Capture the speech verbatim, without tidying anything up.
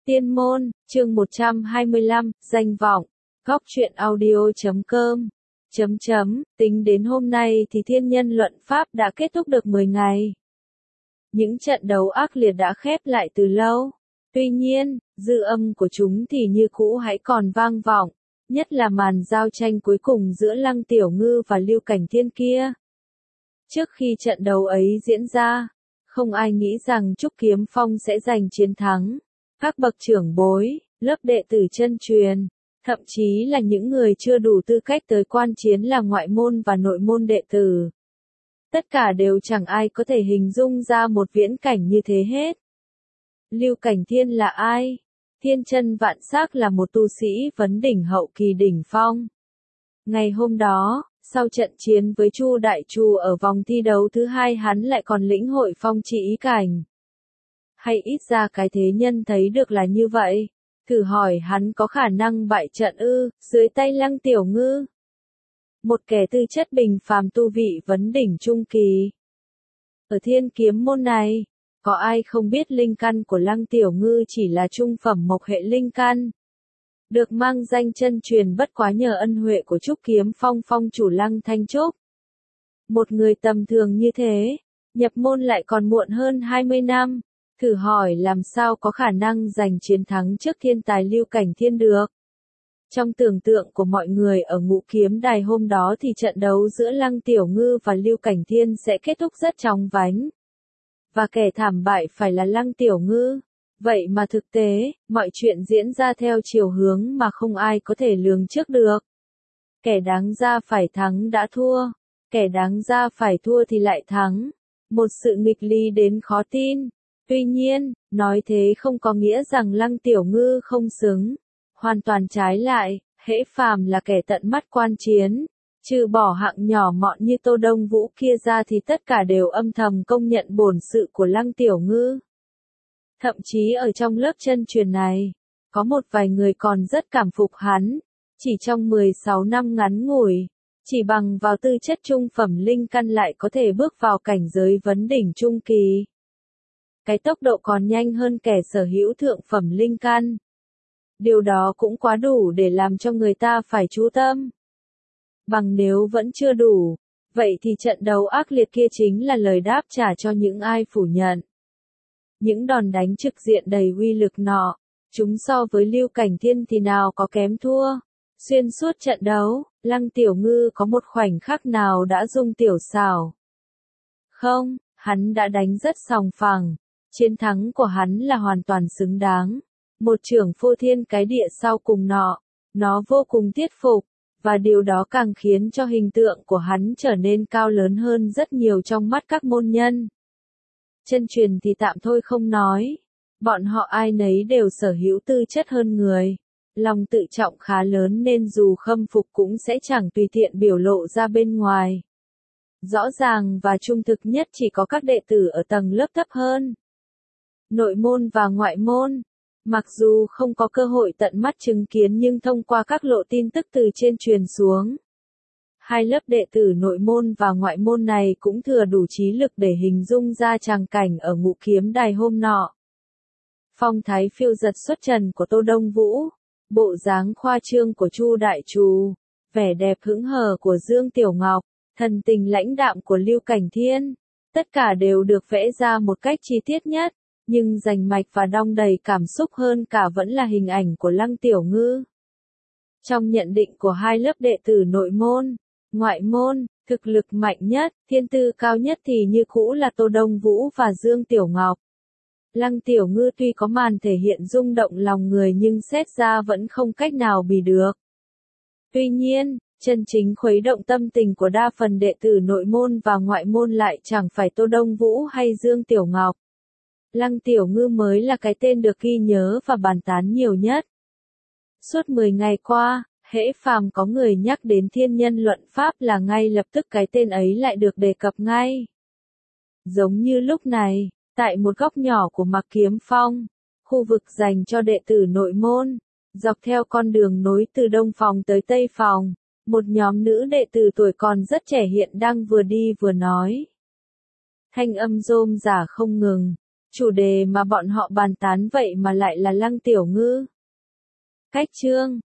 Tiên môn, chương một trăm hai mươi lăm, danh vọng, góc truyện audio chấm com, chấm chấm, tính đến hôm nay thì thiên nhân luận pháp đã kết thúc được mười ngày. Những trận đấu ác liệt đã khép lại từ lâu. Tuy nhiên, dư âm của chúng thì như cũ hãy còn vang vọng, nhất là màn giao tranh cuối cùng giữa Lăng Tiểu Ngư và Lưu Cảnh Thiên kia. Trước khi trận đấu ấy diễn ra, không ai nghĩ rằng Trúc Kiếm Phong sẽ giành chiến thắng. Các bậc trưởng bối, lớp đệ tử chân truyền, thậm chí là những người chưa đủ tư cách tới quan chiến là ngoại môn và nội môn đệ tử. Tất cả đều chẳng ai có thể hình dung ra một viễn cảnh như thế hết. Lưu Cảnh Thiên là ai? Thiên chân vạn sắc là một tu sĩ vấn đỉnh hậu kỳ đỉnh phong. Ngày hôm đó, sau trận chiến với Chu Đại Chu ở vòng thi đấu thứ hai, hắn lại còn lĩnh hội phong trị ý cảnh. Hay ít ra cái thế nhân thấy được là như vậy. Thử hỏi hắn có khả năng bại trận ư, dưới tay Lăng Tiểu Ngư? Một kẻ tư chất bình phàm tu vị vấn đỉnh trung kỳ. Ở thiên kiếm môn này, có ai không biết linh căn của Lăng Tiểu Ngư chỉ là trung phẩm mộc hệ linh căn. Được mang danh chân truyền bất quá nhờ ân huệ của Trúc Kiếm Phong phong chủ Lăng Thanh Trúc. Một người tầm thường như thế, nhập môn lại còn muộn hơn hai mươi năm. Thử hỏi làm sao có khả năng giành chiến thắng trước thiên tài Lưu Cảnh Thiên được. Trong tưởng tượng của mọi người ở Ngũ Kiếm Đài hôm đó thì trận đấu giữa Lăng Tiểu Ngư và Lưu Cảnh Thiên sẽ kết thúc rất chóng vánh. Và kẻ thảm bại phải là Lăng Tiểu Ngư. Vậy mà thực tế, mọi chuyện diễn ra theo chiều hướng mà không ai có thể lường trước được. Kẻ đáng ra phải thắng đã thua, kẻ đáng ra phải thua thì lại thắng. Một sự nghịch lý đến khó tin. Tuy nhiên, nói thế không có nghĩa rằng Lăng Tiểu Ngư không xứng. Hoàn toàn trái lại, hễ phàm là kẻ tận mắt quan chiến, trừ bỏ hạng nhỏ mọn như Tô Đông Vũ kia ra thì tất cả đều âm thầm công nhận bổn sự của Lăng Tiểu Ngư. Thậm chí ở trong lớp chân truyền này, có một vài người còn rất cảm phục hắn. Chỉ trong mười sáu năm ngắn ngủi, chỉ bằng vào tư chất trung phẩm linh căn lại có thể bước vào cảnh giới vấn đỉnh trung kỳ. Cái tốc độ còn nhanh hơn kẻ sở hữu thượng phẩm linh căn. Điều đó cũng quá đủ để làm cho người ta phải chú tâm. Bằng nếu vẫn chưa đủ, vậy thì trận đấu ác liệt kia chính là lời đáp trả cho những ai phủ nhận. Những đòn đánh trực diện đầy uy lực nọ, chúng so với Lưu Cảnh Thiên thì nào có kém thua. Xuyên suốt trận đấu, Lăng Tiểu Ngư có một khoảnh khắc nào đã rung tiểu xảo? Không, hắn đã đánh rất sòng phẳng. Chiến thắng của hắn là hoàn toàn xứng đáng. Một chưởng phô thiên cái địa sau cùng nọ, nó vô cùng thuyết phục, và điều đó càng khiến cho hình tượng của hắn trở nên cao lớn hơn rất nhiều trong mắt các môn nhân. Chân truyền thì tạm thôi không nói, bọn họ ai nấy đều sở hữu tư chất hơn người. Lòng tự trọng khá lớn nên dù khâm phục cũng sẽ chẳng tùy tiện biểu lộ ra bên ngoài. Rõ ràng và trung thực nhất chỉ có các đệ tử ở tầng lớp thấp hơn. Nội môn và ngoại môn, mặc dù không có cơ hội tận mắt chứng kiến nhưng thông qua các lộ tin tức từ trên truyền xuống, hai lớp đệ tử nội môn và ngoại môn này cũng thừa đủ trí lực để hình dung ra tràng cảnh ở Ngũ Kiếm Đài hôm nọ. Phong thái phiêu giật xuất trần của Tô Đông Vũ, bộ dáng khoa trương của Chu Đại Trù, vẻ đẹp hững hờ của Dương Tiểu Ngọc, thần tình lãnh đạm của Lưu Cảnh Thiên, tất cả đều được vẽ ra một cách chi tiết nhất. Nhưng rành mạch và đong đầy cảm xúc hơn cả vẫn là hình ảnh của Lăng Tiểu Ngư. Trong nhận định của hai lớp đệ tử nội môn, ngoại môn, thực lực mạnh nhất, thiên tư cao nhất thì như cũ là Tô Đông Vũ và Dương Tiểu Ngọc. Lăng Tiểu Ngư tuy có màn thể hiện rung động lòng người nhưng xét ra vẫn không cách nào bì được. Tuy nhiên, chân chính khuấy động tâm tình của đa phần đệ tử nội môn và ngoại môn lại chẳng phải Tô Đông Vũ hay Dương Tiểu Ngọc. Lăng Tiểu Ngư mới là cái tên được ghi nhớ và bàn tán nhiều nhất. Suốt mười ngày qua, hễ phàm có người nhắc đến thiên nhân luận pháp là ngay lập tức cái tên ấy lại được đề cập ngay. Giống như lúc này, tại một góc nhỏ của Mạc Kiếm Phong, khu vực dành cho đệ tử nội môn, dọc theo con đường nối từ Đông Phòng tới Tây Phòng, một nhóm nữ đệ tử tuổi còn rất trẻ hiện đang vừa đi vừa nói. Thanh âm rôm rả không ngừng. Chủ đề mà bọn họ bàn tán vậy mà lại là Lăng Tiểu Ngư. Cách chương